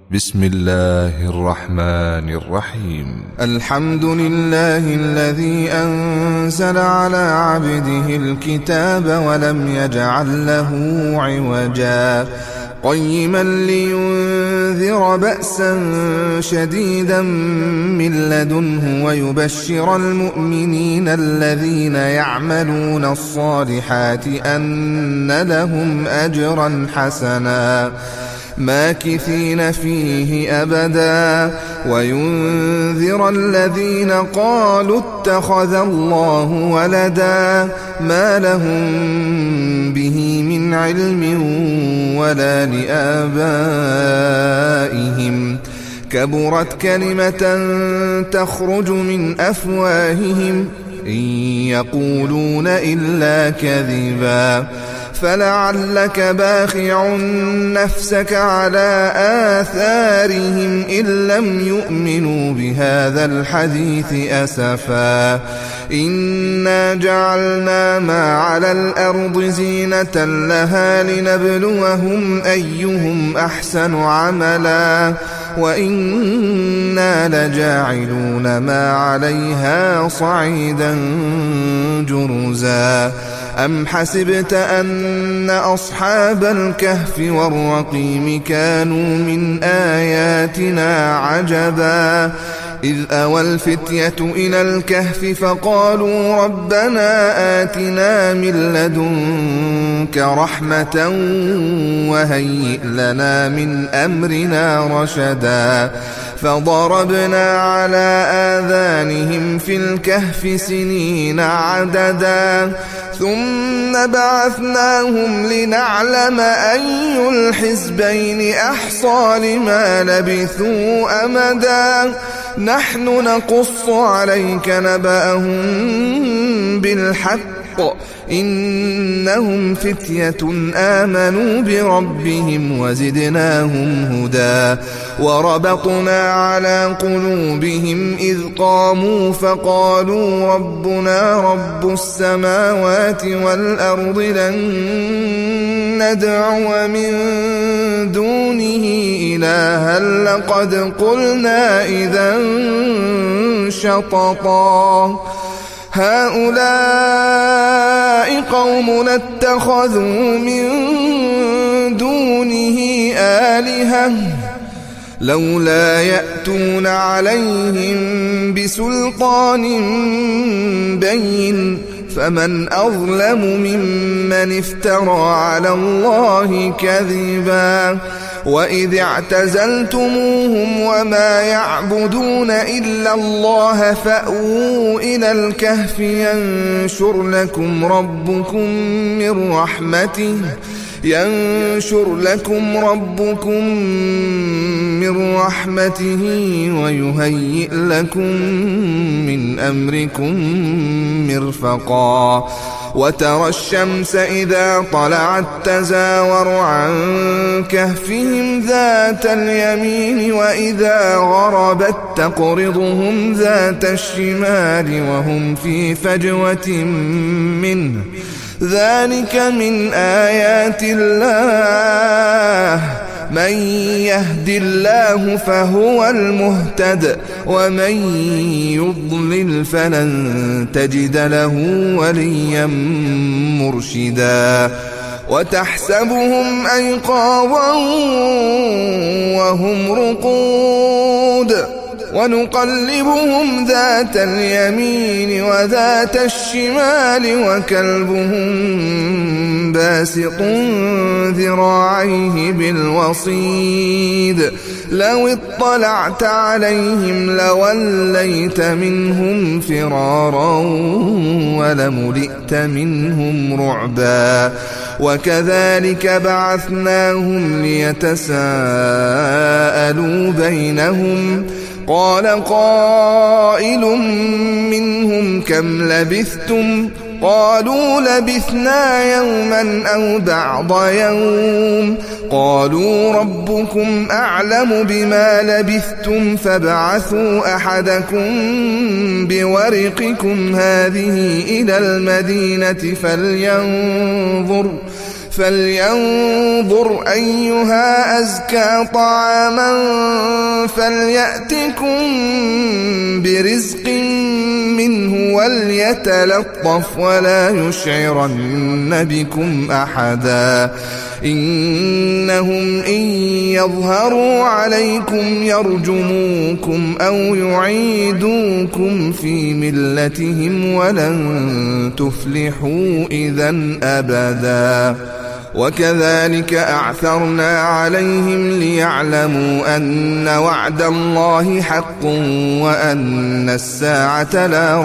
بسم الله الرحمن الرحيم. الحمد لله الذي أنزل على عبده الكتاب ولم يجعل له عوجا قيما لينذر بأسا شديدا من لدنه ويبشر المؤمنين الذين يعملون الصالحات أن لهم أجرا حسنا ماكثين فيه أبدا وينذر الذين قالوا اتخذ الله ولدا ما لهم به من علم ولا لآبائهم كبرت كلمة تخرج من أفواههم إن يقولون إلا كذبا فلعلك باخع نفسك على آثارهم إن لم يؤمنوا بهذا الحديث أسفا إنا جعلنا ما على الأرض زينة لها لنبلوهم أيهم أحسن عملا وإنا لجاعلون ما عليها صعيدا جرزا أم حسبت أن أصحاب الكهف والرقيم كانوا من آياتنا عجبا إذ أوى الفتية إلى الكهف فقالوا ربنا آتنا من لدنك رحمة وهيئ لنا من أمرنا رشدا فضربنا على آذانهم في الكهف سنين عددا ثم بعثناهم لنعلم أي الحزبين أحصى لما لبثوا أمدا نحن نقص عليك نبأهم بالحق إنهم فتية آمنوا بربهم وزدناهم هدى وربطنا على قلوبهم إذ قاموا فقالوا ربنا رب السماوات والأرض لن ندعو من دونه إلها لقد قلنا إذا شططا هؤلاء قومنا اتخذوا من دونه آلهة لولا يأتون عليهم بسلطان بين فمن أظلم ممن افترى على الله كذبا وإذ اعتزلتموهم وما يعبدون إلا الله فأووا إلى الكهف ينشر لكم ربكم من رحمته ويهيئ لكم من أمركم مرفقا وترى الشمس إذا طلعت تزاور عن كهفهم ذات اليمين وإذا غربت تقرضهم ذات الشمال وهم في فجوة منه ذلك من آيات الله من يهد الله فهو المهتد ومن يضلل فلن تجد له وليا مرشدا وتحسبهم أيقاظا وهم رقود ونقلبهم ذات اليمين وذات الشمال وكلبهم باسط ذراعيه بالوصيد لو اطلعت عليهم لوليت منهم فرارا ولملئت منهم رعبا وكذلك بعثناهم ليتساءلوا بينهم قال قائل منهم كم لبثتم قالوا لبثنا يوما أو بعض يوم قالوا ربكم أعلم بما لبثتم فابعثوا أحدكم بورقكم هذه إلى المدينة فلينظر أيها أزكى طعاما فليأتكم برزق منه وليتلطف ولا يشعرن بكم أحدا إنهم إن يظهروا عليكم يرجموكم أو يعيدوكم في ملتهم ولن تفلحوا إذن أبدا وكذلك أعثرنا عليهم ليعلموا أن وعد الله حق وأن الساعة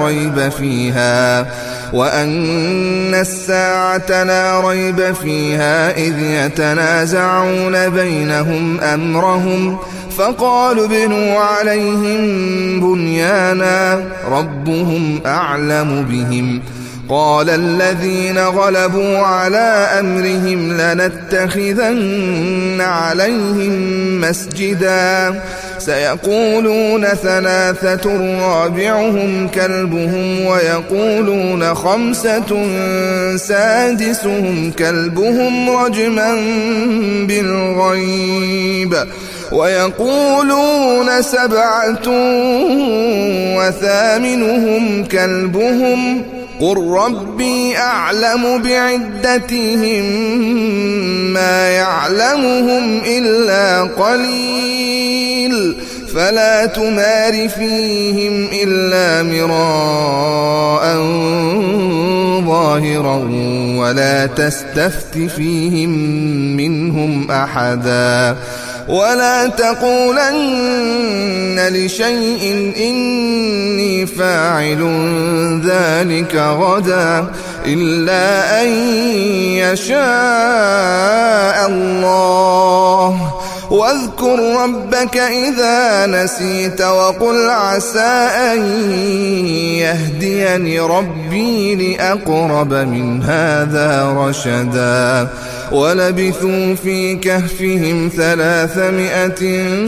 لا ريب فيها إذ يتنازعون بينهم أمرهم فقالوا ابنوا عليهم بنيانا ربهم أعلم بهم قال الذين غلبوا على أمرهم لنتخذن عليهم مسجدا سيقولون 3 رابعهم كلبهم ويقولون 5 سادسهم كلبهم رجما بالغيب ويقولون 7 وثامنهم كلبهم قل ربي أعلم بعدتهم ما يعلمهم إلا قليل فلا تمار فيهم إلا مراء ظاهرا ولا تستفت فيهم منهم أحدا ولا تقولن لشيء إني فاعل ذلك غدا إلا أن يشاء الله واذكر ربك إذا نسيت وقل عسى أن يهديني ربي لأقرب من هذا رشدا ولبثوا في كهفهم 300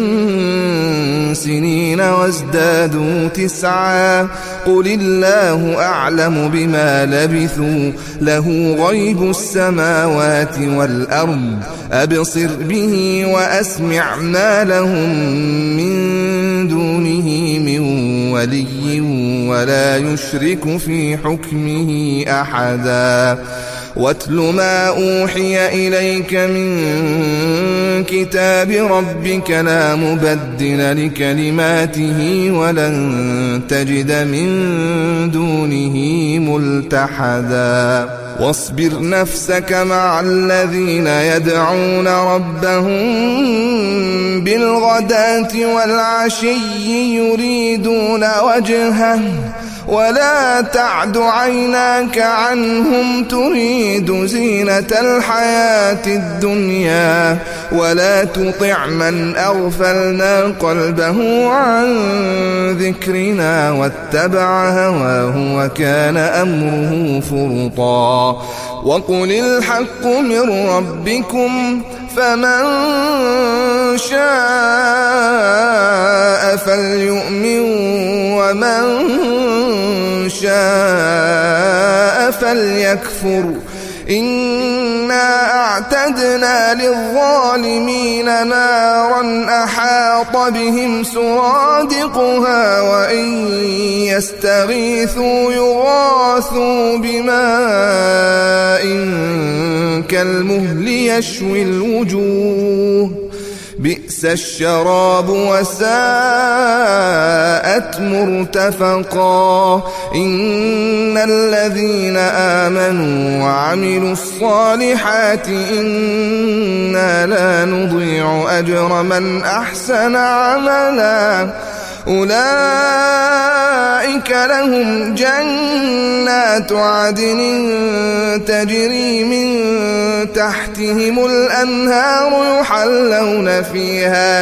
سنين وازدادوا 9 قل الله أعلم بما لبثوا له غيب السماوات والأرض أبصر به وأسمع ما لهم من دونه من ولي ولا يشرك في حكمه أحدا واتل ما أوحي إليك من كتاب ربك لا مبدل لكلماته ولن تجد من دونه ملتحدا واصبر نفسك مع الذين يدعون ربهم بالغداة والعشي يريدون وجهه ولا تعد عيناك عنهم تريد زينة الحياة الدنيا ولا تطع من أغفلنا قلبه عن ذكرنا واتبع هواه وكان أمره فرطا وقل الحق من ربكم فمن شاء فليؤمن ومن شاء فليكفر إنا أعتدنا للظالمين نارا أحاط بهم سرادقها وإن يستغيثوا يغاثوا بماء كالمهل يشوي الوجوه بئس الشراب وساءت مرتفقا إن الذين آمنوا وعملوا الصالحات إنا لا نضيع أجر من أحسن عملا أولئك لهم جنات عدن تجري من تحتهم الأنهار يحلون فيها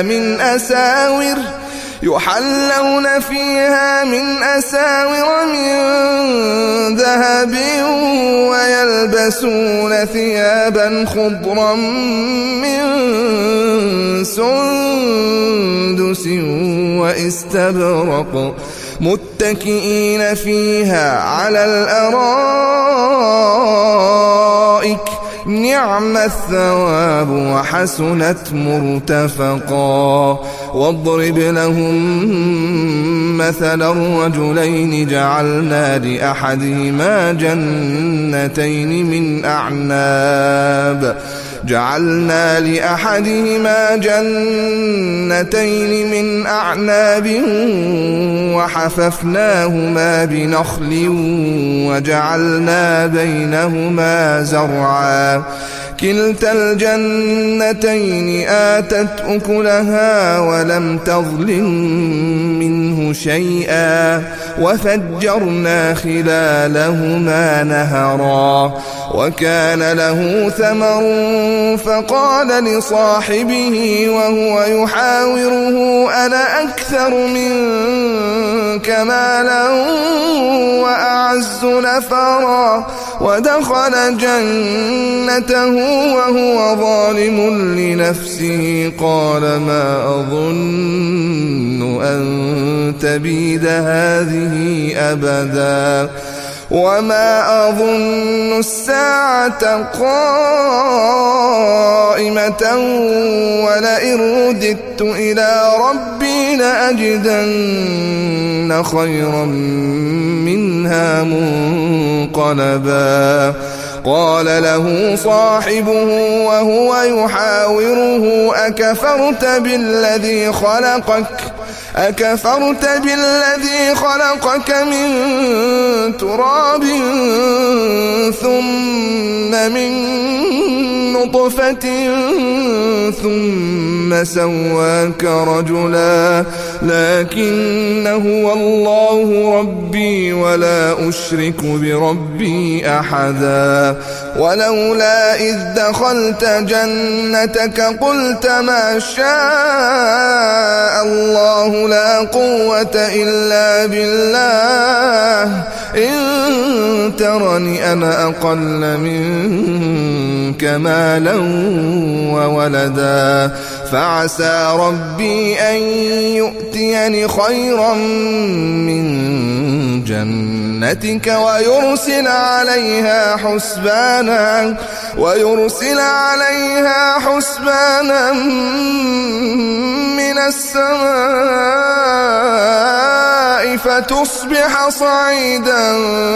من أساور من ذهب ويلبسون ثيابا خضرا من سندس واستبرق متكئين فيها على الأرائك نعم الثواب وحسنت مرتفقا. واضرب لهم مثلا الرجلين جعلنا لأحدهما جنتين من أعناب وحففناهما بنخل وجعلنا بينهما زرعا. كلتا الجنتين آتت أكلها ولم تظلم منه شيئا وفجرنا خلالهما نهرا. وكان له ثمر فقال لصاحبه وهو يحاوره أنا أكثر منك مالا وأعز نفرا. ودخل جنته وهو ظالم لنفسه قال ما أظن أن تبيد هذه أبدا وما أظن الساعة قائمة ولئن رددت إلى ربي لأجدن خيرا منها منقلبا. قال له صاحبه وهو يحاوره أكفرت بالذي خلقك من تراب ثم من نطفة ثم سواك رجلا لكن هو الله ربي ولا أشرك بربي أحدا. ولولا إذ دخلت جنتك قلت ما شاء الله لا قوة إلا بالله إن ترني أنا أقل منك مالا وولدا فعسى ربي أن يؤتيني خيرا من جنتك ويرسل عليها حسبانا من السماء فتصبح صعيدا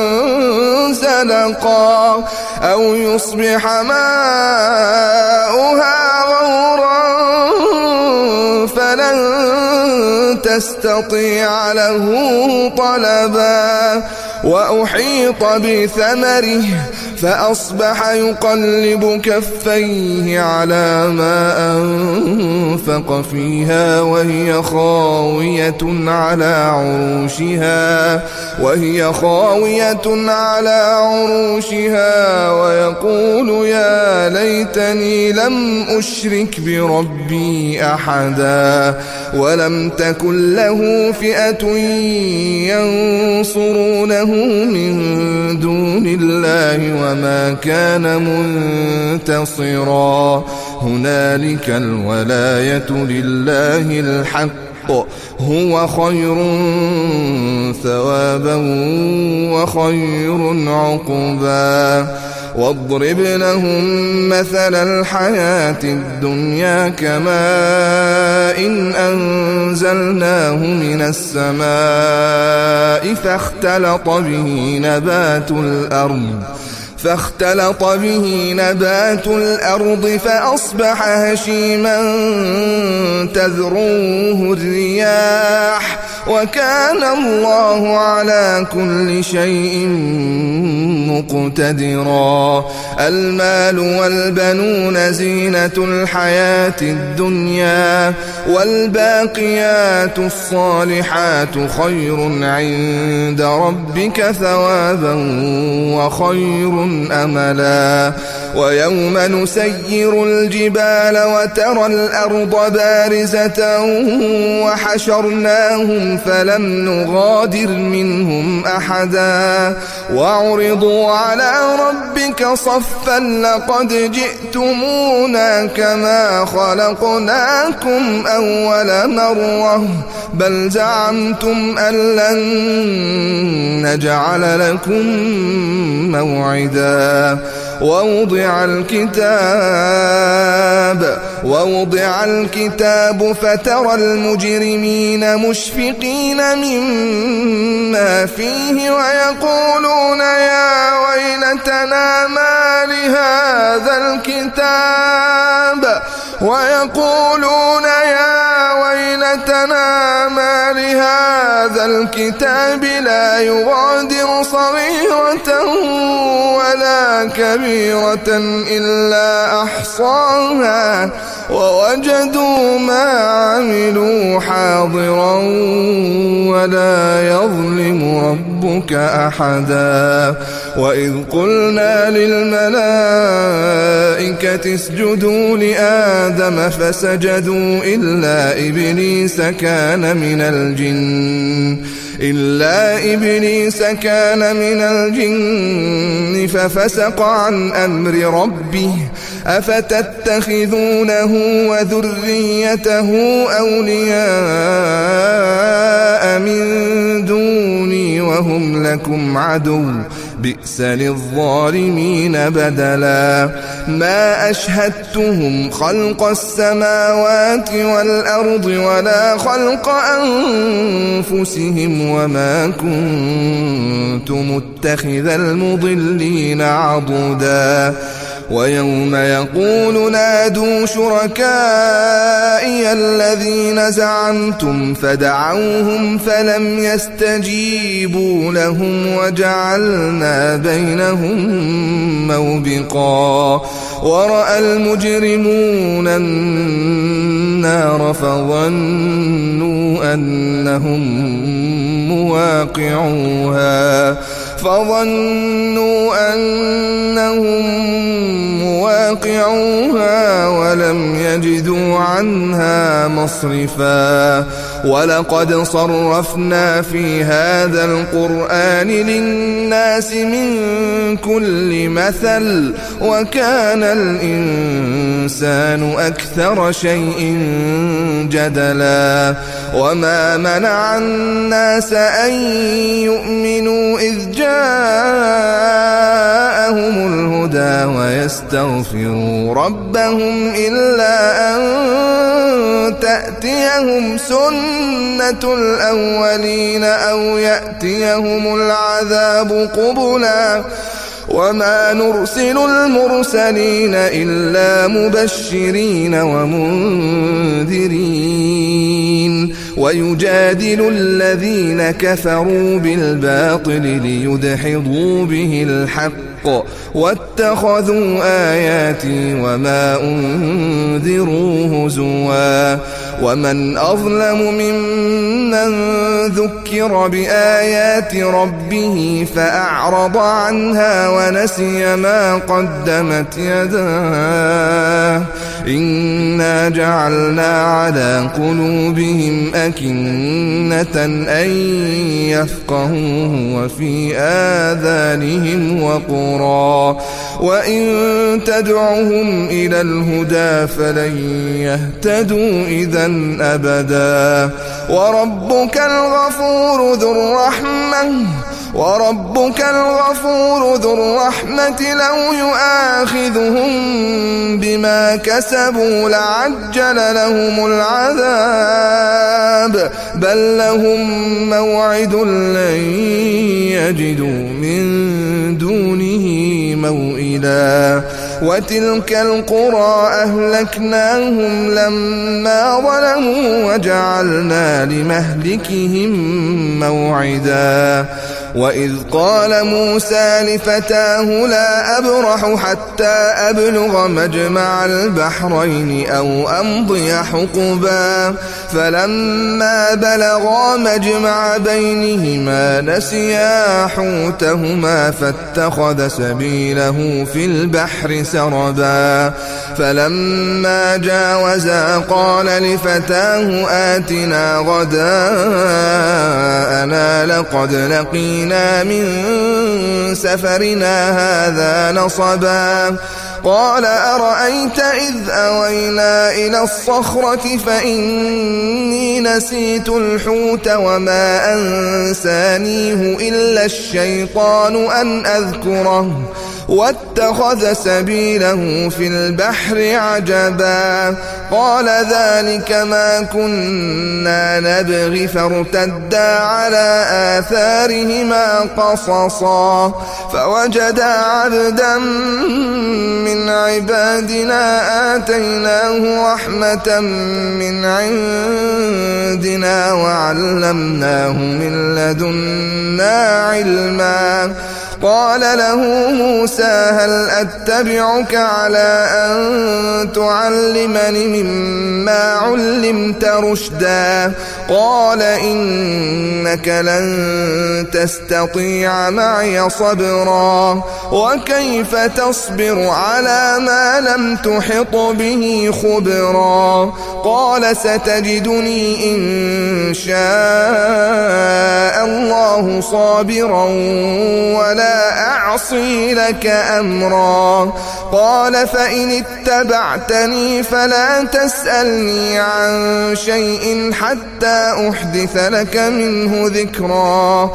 زلقا أو يصبح ماؤها غورا فلن تستطيع له طلبا. وأحيط بثمره فأصبح يقلب كفيه على ما أنفق فيها وهي خاوية على عروشها ويقول يا ليتني لم أشرك بربي أحدا ولم تكن له فئة ينصرونه من دون الله وما كان منتصرا. هنالك الولاية لله الحق هو خير ثوابا وخير عقبا. واضرب لهم مثل الحياة الدنيا كماء إن أنزلناه من السماء فاختلط به نبات الأرض فأصبح هشيما تذروه الرياح وكان الله على كل شيء مقتدرا. المال والبنون زينة الحياة الدنيا والباقيات الصالحات خير عند ربك ثوابا وخير أملا. ويوم نسير الجبال وترى الأرض بارزة وحشرناهم فلم نغادر منهم أحدا وعرضوا على ربك صفا لقد جئتمونا كما خلقناكم أول مرة بل زعمتم أن لن نجعل لكم موعدا. ووضع الكتاب فترى المجرمين مشفقين مما فيه ويقولون يا ويلتنا ما لهذا الكتاب لا يغادر صغيرة ولا كبيرة إلا أحصاها ووجدوا ما عملوا حاضرا ولا يظلم ربك أحدا. وإذ قلنا للملائكة اسجدوا لآدم فسجدوا إلا إبليس كان من الجن ففسق عن أمر ربه أفتتخذونه وذريته أولياء من دوني وهم لكم عدو بئس للظالمين بدلا. ما أشهدتهم خلق السماوات والأرض ولا خلق أنفسهم وما كنت متخذ المضلين عضدا. ويوم يقول نادوا شركائي الذين زعمتم فدعوهم فلم يستجيبوا لهم وجعلنا بينهم موبقا. ورأى المجرمون النار فظنوا أنهم مواقعوها ولم يجدوا عنها مصرفا. ولقد صرفنا في هذا القرآن للناس من كل مثل وكان الإنسان أكثر شيء جدلا. وما منع الناس أن يؤمنوا إذ جاءهم الهدى ويستغفروا ربهم إلا أن تأتيهم سنة الأولين أو يأتيهم العذاب قبلا. وما نرسل المرسلين إلا مبشرين ومنذرين ويجادل الذين كفروا بالباطل ليدحضوا به الحق واتخذوا آياتي وما أنذروا هزوا. ومن أظلم ممن ذكر بآيات ربه فأعرض عنها ونسي ما قدمت يداه إنا جعلنا على قلوبهم أكنة أن يفقهوه وفي آذانهم وقرا وإن تدعهم إلى الهدى فلن يهتدوا إذا أبدا. وربك الغفور ذو الرحمة لو يؤاخذهم بما كسبوا لعجل لهم العذاب بل لهم موعد لن يجدوا من دونه موئلا. وتلك القرى أهلكناهم لما ظلموا وجعلنا لمهلكهم موعدا. وإذ قال موسى لفتاه لا أبرح حتى أبلغ مجمع البحرين أو أمضي حقبا فلما بلغا مجمع بينهما نسيا حوتهما فاتخذ سبيله في البحر سربا. فلما جاوزا قال لفتاه آتنا غداءنا لقد لقينا من سفرنا هذا نصبا. قال أرأيت إذ أوينا إلى الصخرة فإني نسيت الحوت وما أنسانيه إلا الشيطان أن أذكره واتخذ سبيله في البحر عجبا قال ذلك ما كنا نبغي فارتدا على آثارهما قصصا فوجدا عبدا من عبادنا آتيناه رحمة من عندنا وعلمناه من لدنا علما قال له موسى هل أتبعك على أن تعلمني مما علمت رشدا قال إنك لن تستطيع معي صبرا وكيف تصبر على ما لم تحط به خبرا قال ستجدني إن شاء الله صابرا ولا أعصي لك أمرا قال فإن اتبعتني فلا تسألني عن شيء حتى أحدث لك منه ذكرا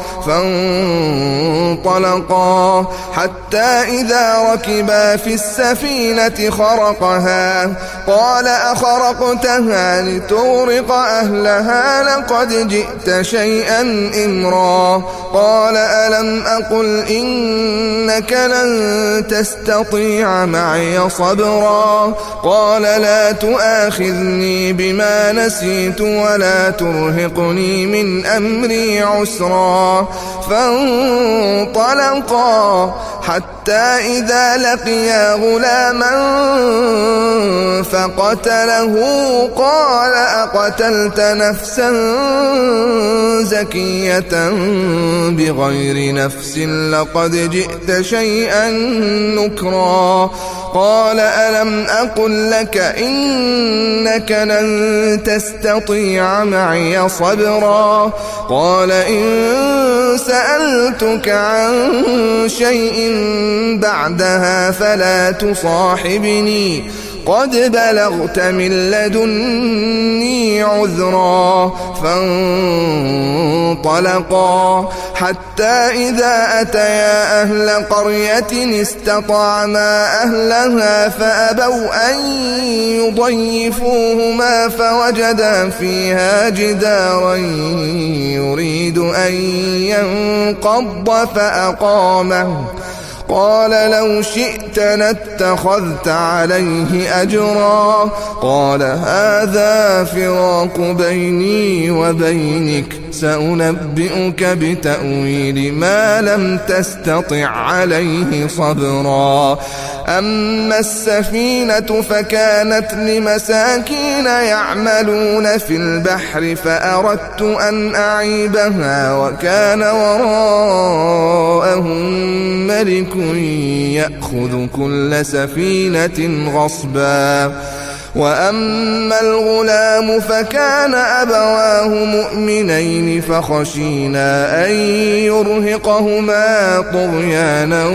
فانطلقا حتى إذا ركبا في السفينة خرقها قال أخرقتها لتغرق أهلها لقد جئت شيئا إمرا قال ألم أقل إنك لن تستطيع معي صبرا قال لا تؤاخذني بما نسيت ولا ترهقني من أمري عسرا فانطلقا حتى إذا لقيا غلاما فقتله قال أقتلت نفسا زكية بغير نفس لقد جئت شيئا نكرا قال ألم أقل لك إنك لن تستطيع معي صبرا قال إن سألتك عن شيء بعدها فلا تصاحبني قد بلغت من لدني عذرا فانطلقا حتى إذا أتيا أهل قرية استطعما أهلها فأبوا أن يضيفوهما فوجدا فيها جدارا يريد أن ينقض فأقامه قال لو شئت لاتخذت عليه أجرا قال هذا فراق بيني وبينك سأنبئك بتأويل ما لم تستطع عليه صبرا أما السفينة فكانت لمساكين يعملون في البحر فأردت أن أعيبها وكان وراءهم ملك يأخذ كل سفينة غصبا وأما الغلام فكان أبواه مؤمنين فخشينا أن يرهقهما طغيانا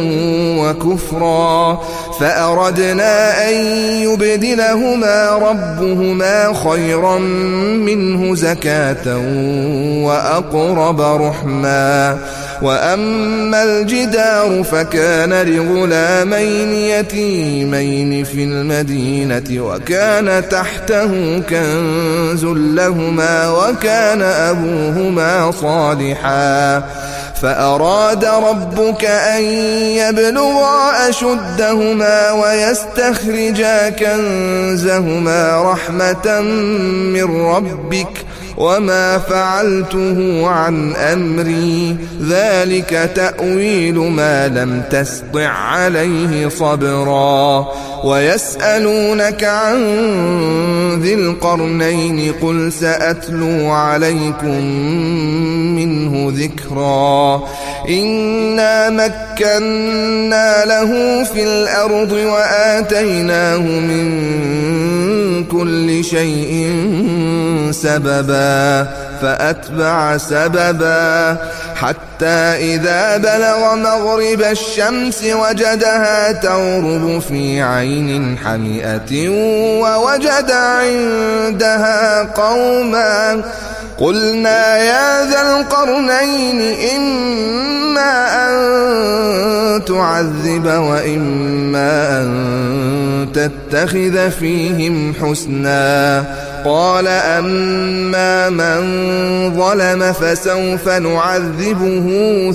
وكفرا فأردنا أن يبدلهما ربهما خيرا منه زكاة وأقرب رحما وأما الجدار فكان لغلامين يتيمين في المدينة وكان تحته كنز لهما وكان أبوهما صالحا فأراد ربك أن يبلغا أشدهما ويستخرجا كنزهما رحمة من ربك وما فعلته عن أمري ذلك تأويل ما لم تسطع عليه صبرا ويسألونك عن ذي القرنين قل سأتلو عليكم منه ذكرا إنا مكنا له في الأرض وآتيناه من كل شيء سببا فأتبع سببا حتى إذا بلغ مغرب الشمس وجدها تغرب في عين حمئة ووجد عندها قوما قلنا يا ذا القرنين إما أن تعذب وإما أن تتخذ فيهم حسنا قال أما من ظلم فسوف نعذبه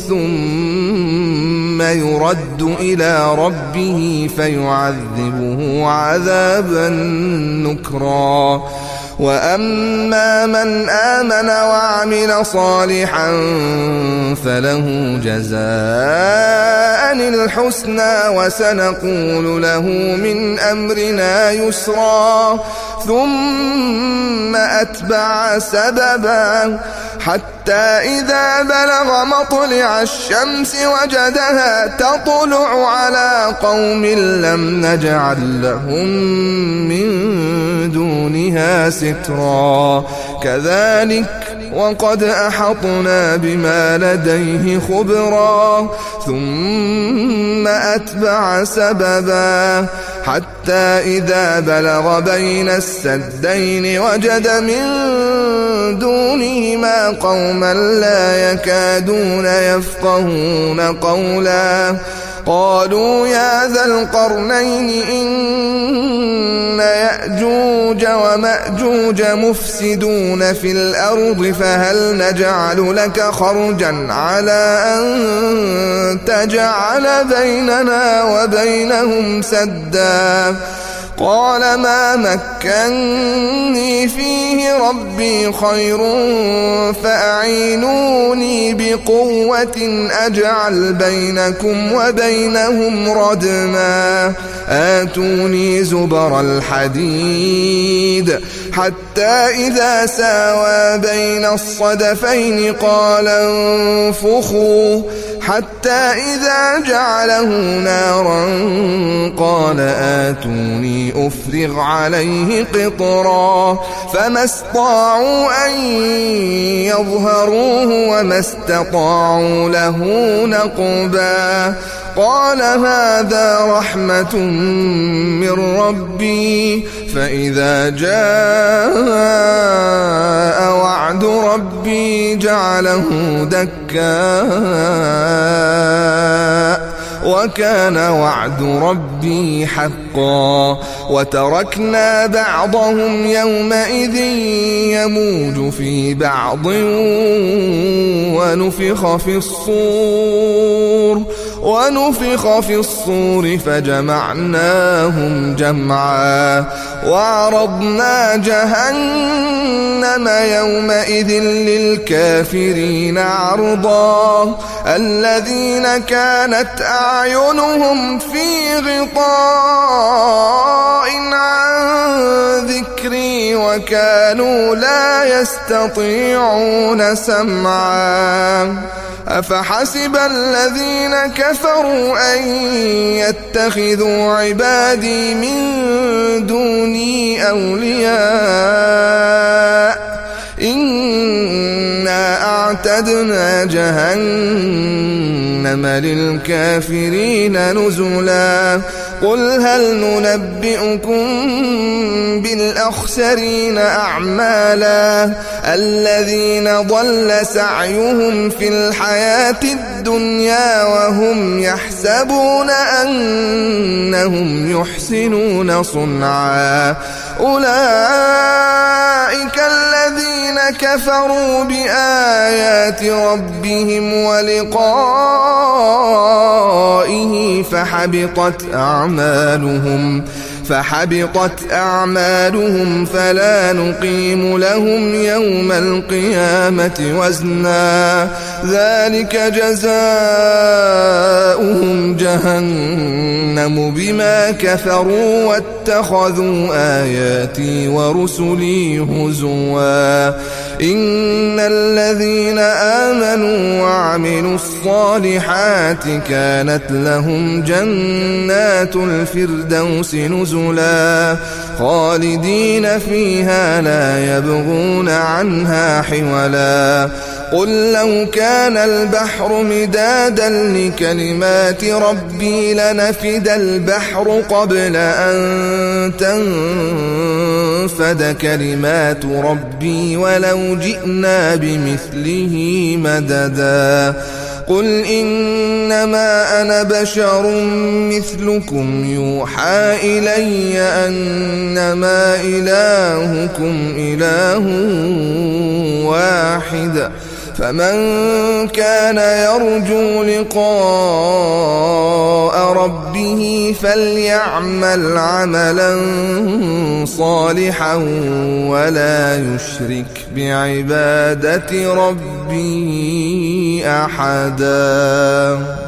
ثم يرد إلى ربه فيعذبه عذابا نكرا وأما من آمن وعمل صالحا فله جزاء الحسنى وسنقول له من أمرنا يسرا ثم أتبع سببا حتى إذا بلغ مطلع الشمس وجدها تطلع على قوم لم نجعل لهم من دونها سترا كذلك وقد أحطنا بما لديه خبرا ثم أتبع سببا حتى إذا بلغ بين السدين وجد من دونهما قوما لا يكادون يفقهون قولا قالوا يا ذا القرنين إن يأجوج ومأجوج مفسدون في الأرض فهل نجعل لك خرجا على أن تجعل بيننا وبينهم سدا قال ما مكني فيه ربي خير فأعينوني بقوة أجعل بينكم وبينهم ردما آتوني زبر الحديد حتى إذا ساوى بين الصدفين قال انفخوا حتى إذا جعله نارا قال آتوني أفرغ عليه قطرا فما استطاعوا أن يظهروه وما استطاعوا له نقبا قال هذا رحمة من ربي فإذا جاء وعد ربي جعله دكاء وكان وعد ربي حقا وتركنا بعضهم يومئذ يموج في بعض ونفخ في الصور فجمعناهم جمعا وعرضنا جهنم يومئذ للكافرين عرضا الذين كانت أعينهم في غطاء عن ذكري وكانوا لا يستطيعون سمعا أفحسب الذين كفروا أن يتخذوا عبادي من دوني أولياء إنا أعتدنا جهنم للكافرين نزلا قل هل ننبئكم بالأخسرين أعمالا الذين ضل سعيهم في الحياة الدنيا وهم يحسبون أنهم يحسنون صنعا أولئك الذين كفروا بآيات ربهم ولقائه فحبطت أعمالهم فلا نقيم لهم يوم القيامة وزنا ذلك جزاؤهم جهنم بما كفروا واتخذوا آياتي ورسلي هزوا إن الذين آمنوا وعملوا الصالحات كانت لهم جنات الفردوس نزلا خالدين فيها لا يبغون عنها حولا قل لو كان البحر مدادا لكلمات ربي لنفد البحر قبل أن تنفد تنفد كلمات ربي ولو جئنا بمثله مددا قل إنما أنا بشر مثلكم يوحى إلي أنما إلهكم إله واحد فمن كان يرجو لقاء ربه فليعمل عملا صالحا ولا يشرك بعبادة ربه أحدا.